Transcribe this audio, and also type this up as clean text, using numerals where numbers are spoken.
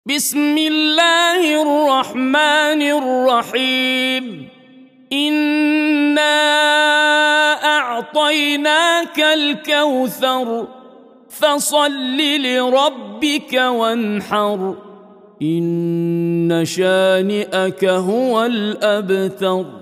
بسم الله الرحمن الرحيم. إنا أعطيناك الكوثر فصل لربك وانحر إن شانئك هو الأبتر.